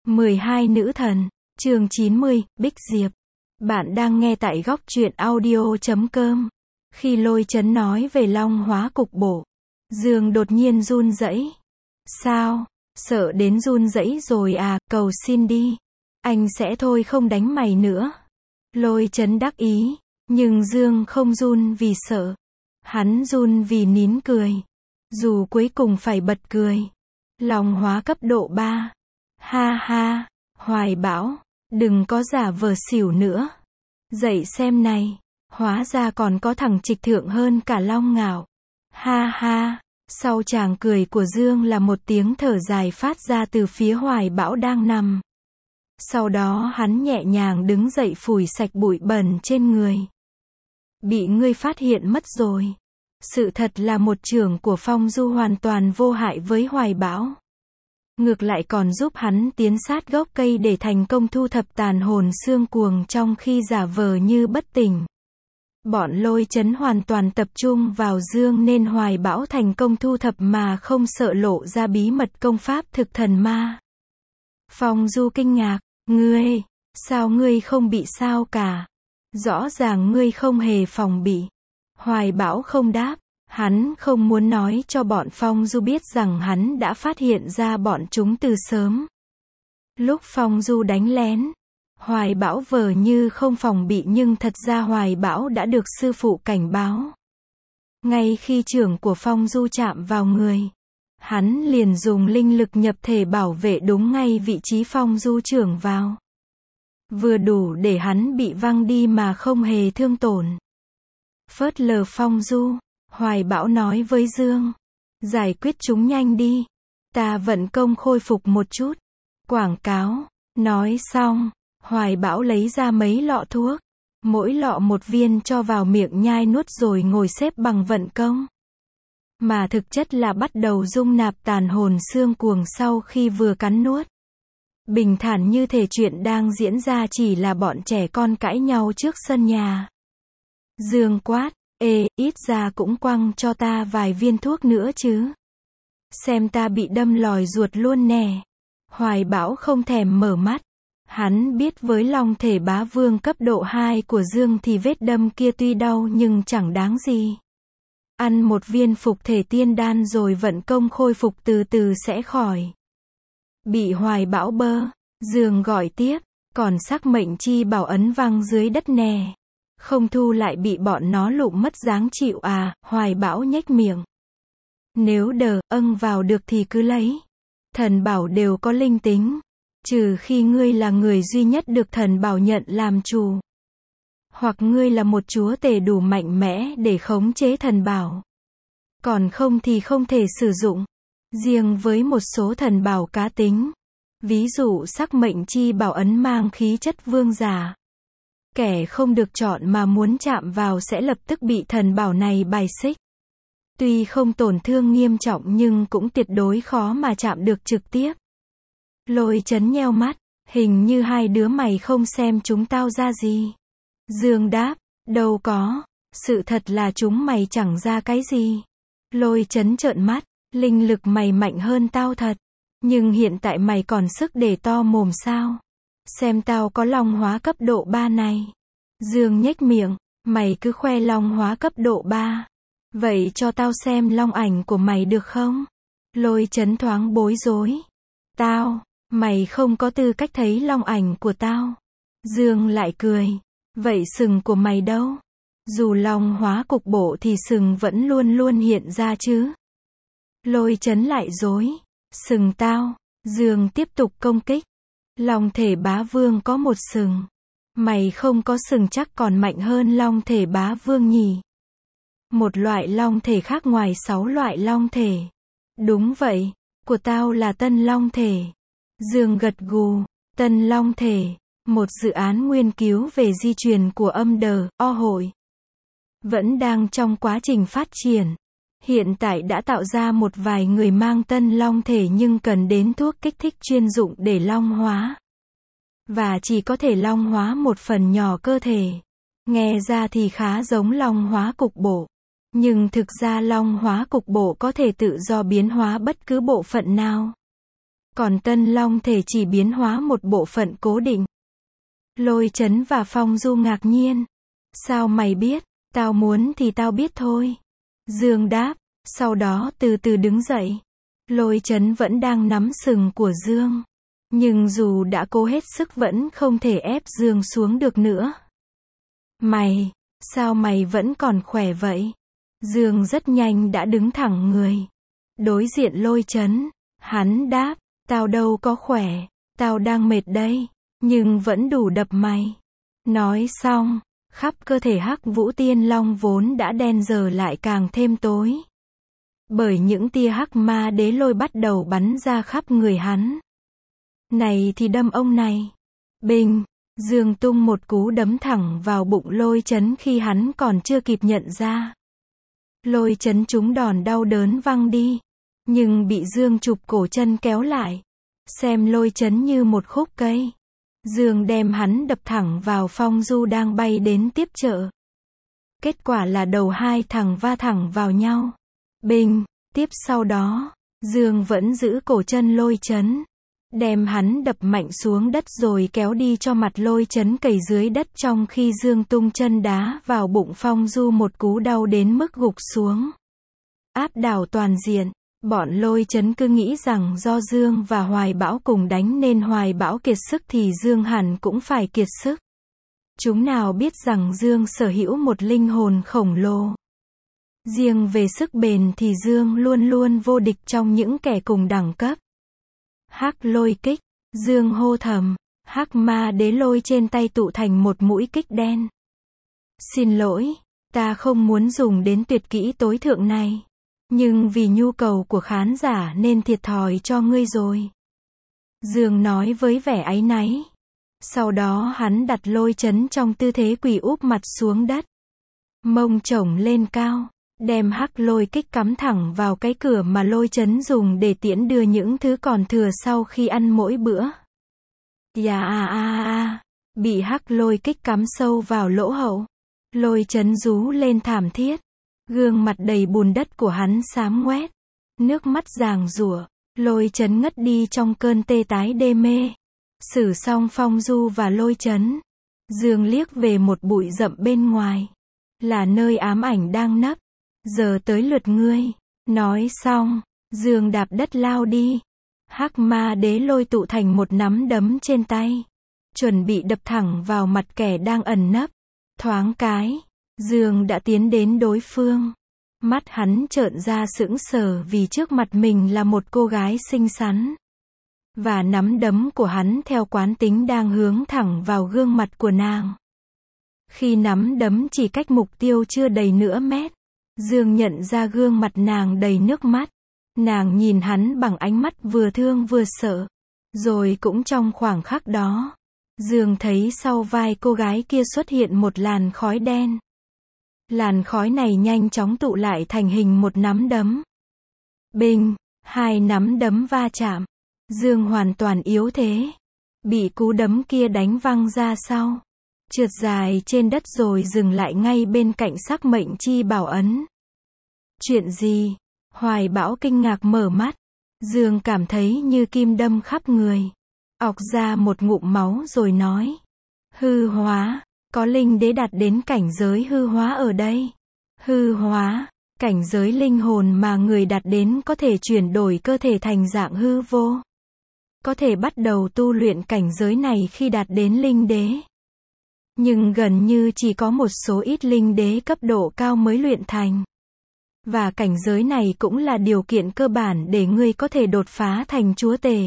12 nữ thần, chương 90, Bích Diệp. Bạn đang nghe tại góc truyện audio.com. Khi Lôi Chấn nói về long hóa cục bộ, Dương đột nhiên run rẩy. Sao? Sợ đến run rẩy rồi à, cầu xin đi. Anh sẽ thôi không đánh mày nữa. Lôi Chấn đắc ý, nhưng Dương không run vì sợ. Hắn run vì nín cười. Dù cuối cùng phải bật cười. Long hóa cấp độ 3. Ha ha, Hoài Bão, đừng có giả vờ xỉu nữa. Dậy xem này, hóa ra còn có thằng trịch thượng hơn cả Long Ngạo. Ha ha, sau chàng cười của Dương là một tiếng thở dài phát ra từ phía Hoài Bão đang nằm. Sau đó hắn nhẹ nhàng đứng dậy phủi sạch bụi bẩn trên người. Bị ngươi phát hiện mất rồi. Sự thật là một chưởng của Phong Du hoàn toàn vô hại với Hoài Bão. Ngược lại còn giúp hắn tiến sát gốc cây để thành công thu thập tàn hồn xương cuồng trong khi giả vờ như bất tỉnh. Bọn Lôi Chấn hoàn toàn tập trung vào Dương nên Hoài Bão thành công thu thập mà không sợ lộ ra bí mật công pháp thực thần ma. Phong Du kinh ngạc, ngươi, sao ngươi không bị sao cả? Rõ ràng ngươi không hề phòng bị. Hoài Bão không đáp. Hắn không muốn nói cho bọn Phong Du biết rằng hắn đã phát hiện ra bọn chúng từ sớm. Lúc Phong Du đánh lén, Hoài Bão vờ như không phòng bị nhưng thật ra Hoài Bão đã được sư phụ cảnh báo. Ngay khi chưởng của Phong Du chạm vào người, hắn liền dùng linh lực nhập thể bảo vệ đúng ngay vị trí Phong Du chưởng vào. Vừa đủ để hắn bị văng đi mà không hề thương tổn. Phớt lờ Phong Du, Hoài Bão nói với Dương, giải quyết chúng nhanh đi, ta vận công khôi phục một chút. Quảng cáo. Nói xong, Hoài Bão lấy ra mấy lọ thuốc, mỗi lọ một viên cho vào miệng nhai nuốt rồi ngồi xếp bằng vận công. Mà thực chất là bắt đầu dung nạp tàn hồn xương cuồng sau khi vừa cắn nuốt. Bình thản như thể chuyện đang diễn ra chỉ là bọn trẻ con cãi nhau trước sân nhà. Dương quát, ê, ít ra cũng quăng cho ta vài viên thuốc nữa chứ. Xem ta bị đâm lòi ruột luôn nè. Hoài Bão không thèm mở mắt. Hắn biết với long thể bá vương cấp độ 2 của Dương thì vết đâm kia tuy đau nhưng chẳng đáng gì. Ăn một viên phục thể tiên đan rồi vận công khôi phục từ từ sẽ khỏi. Bị Hoài Bão bơ, Dương gọi tiếp, còn sắc mệnh chi bảo ấn văng dưới đất nè. Không thu lại bị bọn nó lụm mất dáng chịu à, Hoài Bão nhếch miệng. Nếu vào được thì cứ lấy. Thần bảo đều có linh tính. Trừ khi ngươi là người duy nhất được thần bảo nhận làm chủ. Hoặc ngươi là một chúa tể đủ mạnh mẽ để khống chế thần bảo. Còn không thì không thể sử dụng. Riêng với một số thần bảo cá tính. Ví dụ sắc mệnh chi bảo ấn mang khí chất vương giả. Kẻ không được chọn mà muốn chạm vào sẽ lập tức bị thần bảo này bài xích. Tuy không tổn thương nghiêm trọng nhưng cũng tuyệt đối khó mà chạm được trực tiếp. Lôi Chấn nheo mắt, hình như hai đứa mày không xem chúng tao ra gì. Dương đáp, đâu có, sự thật là chúng mày chẳng ra cái gì. Lôi Chấn trợn mắt, linh lực mày mạnh hơn tao thật. Nhưng hiện tại mày còn sức để to mồm sao? Xem tao có long hóa cấp độ 3 này. Dương nhếch miệng, mày cứ khoe long hóa cấp độ 3. Vậy cho tao xem long ảnh của mày được không? Lôi Chấn thoáng bối rối. Mày không có tư cách thấy long ảnh của tao. Dương lại cười. Vậy sừng của mày đâu? Dù long hóa cục bộ thì sừng vẫn luôn luôn hiện ra chứ. Lôi Chấn lại dối. Sừng tao. Dương tiếp tục công kích. Long thể bá vương có một sừng. Mày không có sừng chắc còn mạnh hơn long thể bá vương nhỉ? Một loại long thể khác ngoài 6 loại long thể. Đúng vậy, của tao là tân long thể. Dương gật gù, tân long thể, một dự án nghiên cứu về di truyền của âm đờ, hội. Vẫn đang trong quá trình phát triển. Hiện tại đã tạo ra một vài người mang tân long thể nhưng cần đến thuốc kích thích chuyên dụng để long hóa. Và chỉ có thể long hóa một phần nhỏ cơ thể. Nghe ra thì khá giống long hóa cục bộ. Nhưng thực ra long hóa cục bộ có thể tự do biến hóa bất cứ bộ phận nào. Còn Tân Long thể chỉ biến hóa một bộ phận cố định. Lôi Chấn và Phong Du ngạc nhiên. Sao mày biết? Tao muốn thì tao biết thôi. Dương đáp, sau đó từ từ đứng dậy. Lôi Chấn vẫn đang nắm sừng của Dương. Nhưng dù đã cố hết sức vẫn không thể ép Dương xuống được nữa. Mày, sao mày vẫn còn khỏe vậy? Dương rất nhanh đã đứng thẳng người. Đối diện Lôi Chấn, hắn đáp, tao đâu có khỏe, tao đang mệt đây, nhưng vẫn đủ đập mày. Nói xong, khắp cơ thể Hắc Vũ Tiên Long vốn đã đen giờ lại càng thêm tối. Bởi những tia hắc ma đế lôi bắt đầu bắn ra khắp người hắn. Này thì đâm ông này. Bình, Dương tung một cú đấm thẳng vào bụng Lôi Chấn khi hắn còn chưa kịp nhận ra. Lôi Chấn trúng đòn đau đớn văng đi. Nhưng bị Dương chụp cổ chân kéo lại. Xem Lôi Chấn như một khúc cây. Dương đem hắn đập thẳng vào Phong Du đang bay đến tiếp trợ. Kết quả là đầu hai thằng va thẳng vào nhau. Bình, tiếp sau đó, Dương vẫn giữ cổ chân Lôi Chấn. Đem hắn đập mạnh xuống đất rồi kéo đi cho mặt Lôi Chấn cầy dưới đất trong khi Dương tung chân đá vào bụng Phong Du một cú đau đến mức gục xuống. Áp đảo toàn diện, bọn Lôi Chấn cứ nghĩ rằng do Dương và Hoài Bão cùng đánh nên Hoài Bão kiệt sức thì Dương hẳn cũng phải kiệt sức. Chúng nào biết rằng Dương sở hữu một linh hồn khổng lồ. Riêng về sức bền thì Dương luôn luôn vô địch trong những kẻ cùng đẳng cấp. Hắc lôi kích, Dương hô thầm, hắc ma đế lôi trên tay tụ thành một mũi kích đen. Xin lỗi, ta không muốn dùng đến tuyệt kỹ tối thượng này. Nhưng vì nhu cầu của khán giả nên thiệt thòi cho ngươi rồi. Dương nói với vẻ áy náy. Sau đó hắn đặt Lôi Chấn trong tư thế quỳ úp mặt xuống đất. Mông chổng lên cao. Đem hắc lôi kích cắm thẳng vào cái cửa mà Lôi Chấn dùng để tiễn đưa những thứ còn thừa sau khi ăn mỗi bữa. Bị hắc lôi kích cắm sâu vào lỗ hậu. Lôi Chấn rú lên thảm thiết. Gương mặt đầy bùn đất của hắn xám ngoét. Nước mắt giàng giụa. Lôi Chấn ngất đi trong cơn tê tái đê mê. Xử xong Phong Du và Lôi Chấn. Dương liếc về một bụi rậm bên ngoài. Là nơi ám ảnh đang nấp. Giờ tới lượt ngươi. Nói xong, Dương đạp đất lao đi. Hắc ma đế lôi tụ thành một nắm đấm trên tay. Chuẩn bị đập thẳng vào mặt kẻ đang ẩn nấp. Thoáng cái, Dương đã tiến đến đối phương. Mắt hắn trợn ra sững sờ vì trước mặt mình là một cô gái xinh xắn. Và nắm đấm của hắn theo quán tính đang hướng thẳng vào gương mặt của nàng. Khi nắm đấm chỉ cách mục tiêu chưa đầy nửa mét. Dương nhận ra gương mặt nàng đầy nước mắt. Nàng nhìn hắn bằng ánh mắt vừa thương vừa sợ. Rồi cũng trong khoảng khắc đó, Dương thấy sau vai cô gái kia xuất hiện một làn khói đen. Làn khói này nhanh chóng tụ lại thành hình một nắm đấm. Bình, hai nắm đấm va chạm. Dương hoàn toàn yếu thế. Bị cú đấm kia đánh văng ra sau. Trượt dài trên đất rồi dừng lại ngay bên cạnh sắc mệnh chi bảo ấn. Chuyện gì? Hoài Bão kinh ngạc mở mắt. Dương cảm thấy như kim đâm khắp người. Ọc ra một ngụm máu rồi nói. Hư hóa. Có linh đế đạt đến cảnh giới hư hóa ở đây. Hư hóa. Cảnh giới linh hồn mà người đạt đến có thể chuyển đổi cơ thể thành dạng hư vô. Có thể bắt đầu tu luyện cảnh giới này khi đạt đến linh đế. Nhưng gần như chỉ có một số ít linh đế cấp độ cao mới luyện thành. Và cảnh giới này cũng là điều kiện cơ bản để ngươi có thể đột phá thành chúa tể.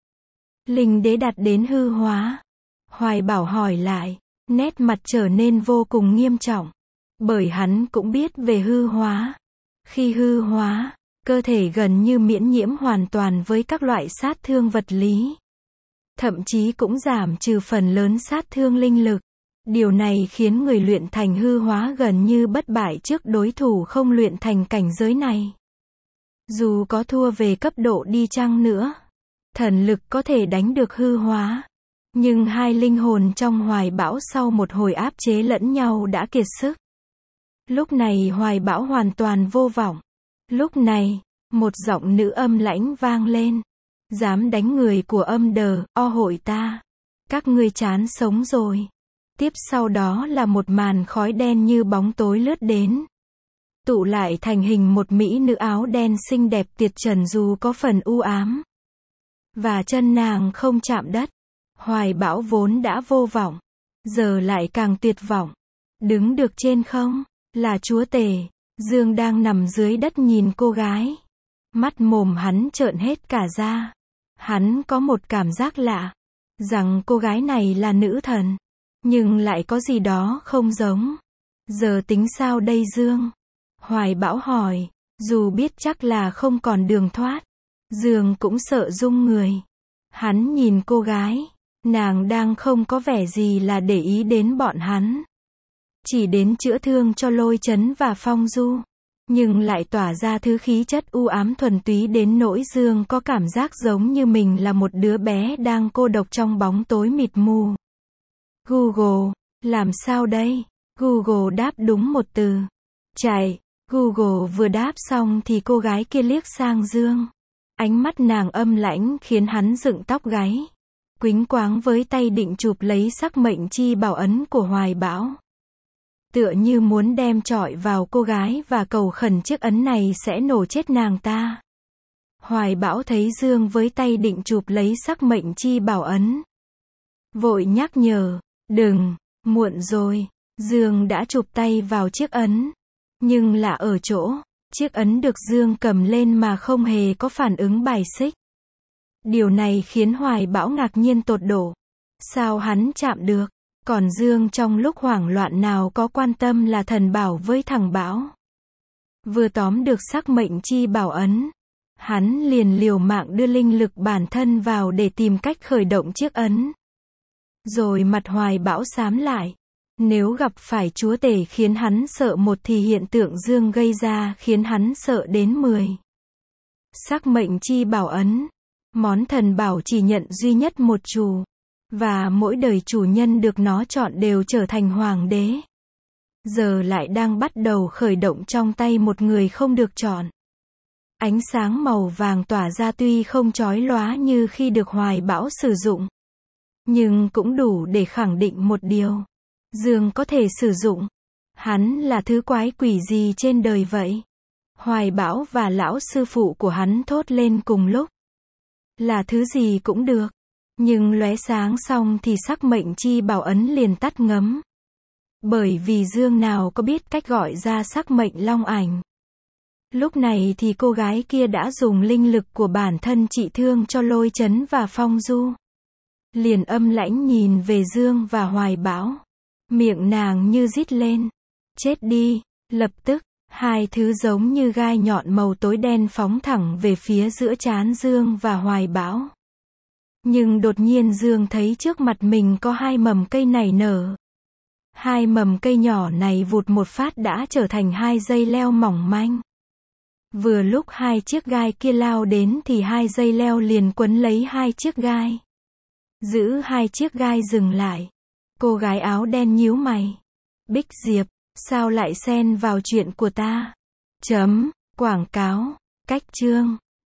Linh đế đạt đến hư hóa. Hoài Bảo hỏi lại, nét mặt trở nên vô cùng nghiêm trọng. Bởi hắn cũng biết về hư hóa. Khi hư hóa, cơ thể gần như miễn nhiễm hoàn toàn với các loại sát thương vật lý. Thậm chí cũng giảm trừ phần lớn sát thương linh lực. Điều này khiến người luyện thành hư hóa gần như bất bại trước đối thủ không luyện thành cảnh giới này. Dù có thua về cấp độ đi chăng nữa, thần lực có thể đánh được hư hóa. Nhưng hai linh hồn trong Hoài Bão sau một hồi áp chế lẫn nhau đã kiệt sức. Lúc này Hoài Bão hoàn toàn vô vọng. Lúc này, một giọng nữ âm lãnh vang lên. Dám đánh người của âm đờ, o hội ta. Các ngươi chán sống rồi. Tiếp sau đó là một màn khói đen như bóng tối lướt đến. Tụ lại thành hình một mỹ nữ áo đen xinh đẹp tuyệt trần dù có phần u ám. Và chân nàng không chạm đất. Hoài Bão vốn đã vô vọng. Giờ lại càng tuyệt vọng. Đứng được trên không, là chúa tể. Dương đang nằm dưới đất nhìn cô gái. Mắt mồm hắn trợn hết cả ra. Hắn có một cảm giác lạ. Rằng cô gái này là nữ thần. Nhưng lại có gì đó không giống. Giờ tính sao đây Dương? Hoài Bão hỏi. Dù biết chắc là không còn đường thoát. Dương cũng sợ rung người. Hắn nhìn cô gái. Nàng đang không có vẻ gì là để ý đến bọn hắn. Chỉ đến chữa thương cho Lôi Chấn và Phong Du. Nhưng lại tỏa ra thứ khí chất u ám thuần túy đến nỗi Dương có cảm giác giống như mình là một đứa bé đang cô độc trong bóng tối mịt mù. Google, làm sao đây? Google đáp đúng một từ. Chạy. Google vừa đáp xong thì cô gái kia liếc sang Dương. Ánh mắt nàng âm lãnh khiến hắn dựng tóc gáy. Quýnh quáng với tay định chụp lấy sắc mệnh chi bảo ấn của Hoài Bão. Tựa như muốn đem chọi vào cô gái và cầu khẩn chiếc ấn này sẽ nổ chết nàng ta. Hoài Bão thấy Dương với tay định chụp lấy sắc mệnh chi bảo ấn. Vội nhắc nhở, đừng, muộn rồi. Dương đã chụp tay vào chiếc ấn. Nhưng lạ ở chỗ, chiếc ấn được Dương cầm lên mà không hề có phản ứng bài xích. Điều này khiến Hoài Bão ngạc nhiên tột độ. Sao hắn chạm được? Còn Dương trong lúc hoảng loạn nào có quan tâm là thần bảo với thằng Bão. Vừa tóm được sắc mệnh chi bảo ấn. Hắn liền liều mạng đưa linh lực bản thân vào để tìm cách khởi động chiếc ấn. Rồi mặt Hoài Bão xám lại. Nếu gặp phải chúa tể khiến hắn sợ một thì hiện tượng Dương gây ra khiến hắn sợ đến 10. Sắc mệnh chi bảo ấn. Món thần bảo chỉ nhận duy nhất một chủ. Và mỗi đời chủ nhân được nó chọn đều trở thành hoàng đế. Giờ lại đang bắt đầu khởi động trong tay một người không được chọn. Ánh sáng màu vàng tỏa ra tuy không chói lóa như khi được Hoài Bão sử dụng. Nhưng cũng đủ để khẳng định một điều. Dương có thể sử dụng. Hắn là thứ quái quỷ gì trên đời vậy? Hoài Bão và lão sư phụ của hắn thốt lên cùng lúc. Là thứ gì cũng được. Nhưng lóe sáng xong thì sắc mệnh chi bảo ấn liền tắt ngấm. Bởi vì Dương nào có biết cách gọi ra sắc mệnh long ảnh. Lúc này thì cô gái kia đã dùng linh lực của bản thân trị thương cho Lôi Chấn và Phong Du. Liền âm lãnh nhìn về Dương và Hoài Bão. Miệng nàng như rít lên. Chết đi. Lập tức, hai thứ giống như gai nhọn màu tối đen phóng thẳng về phía giữa trán Dương và Hoài Bão. Nhưng đột nhiên Dương thấy trước mặt mình có hai mầm cây nảy nở. Hai mầm cây nhỏ này vụt một phát đã trở thành hai dây leo mỏng manh. Vừa lúc hai chiếc gai kia lao đến thì hai dây leo liền quấn lấy hai chiếc gai. Giữ hai chiếc gai dừng lại. Cô gái áo đen nhíu mày. Bích Diệp, sao lại xen vào chuyện của ta? Quảng cáo. Cách chương.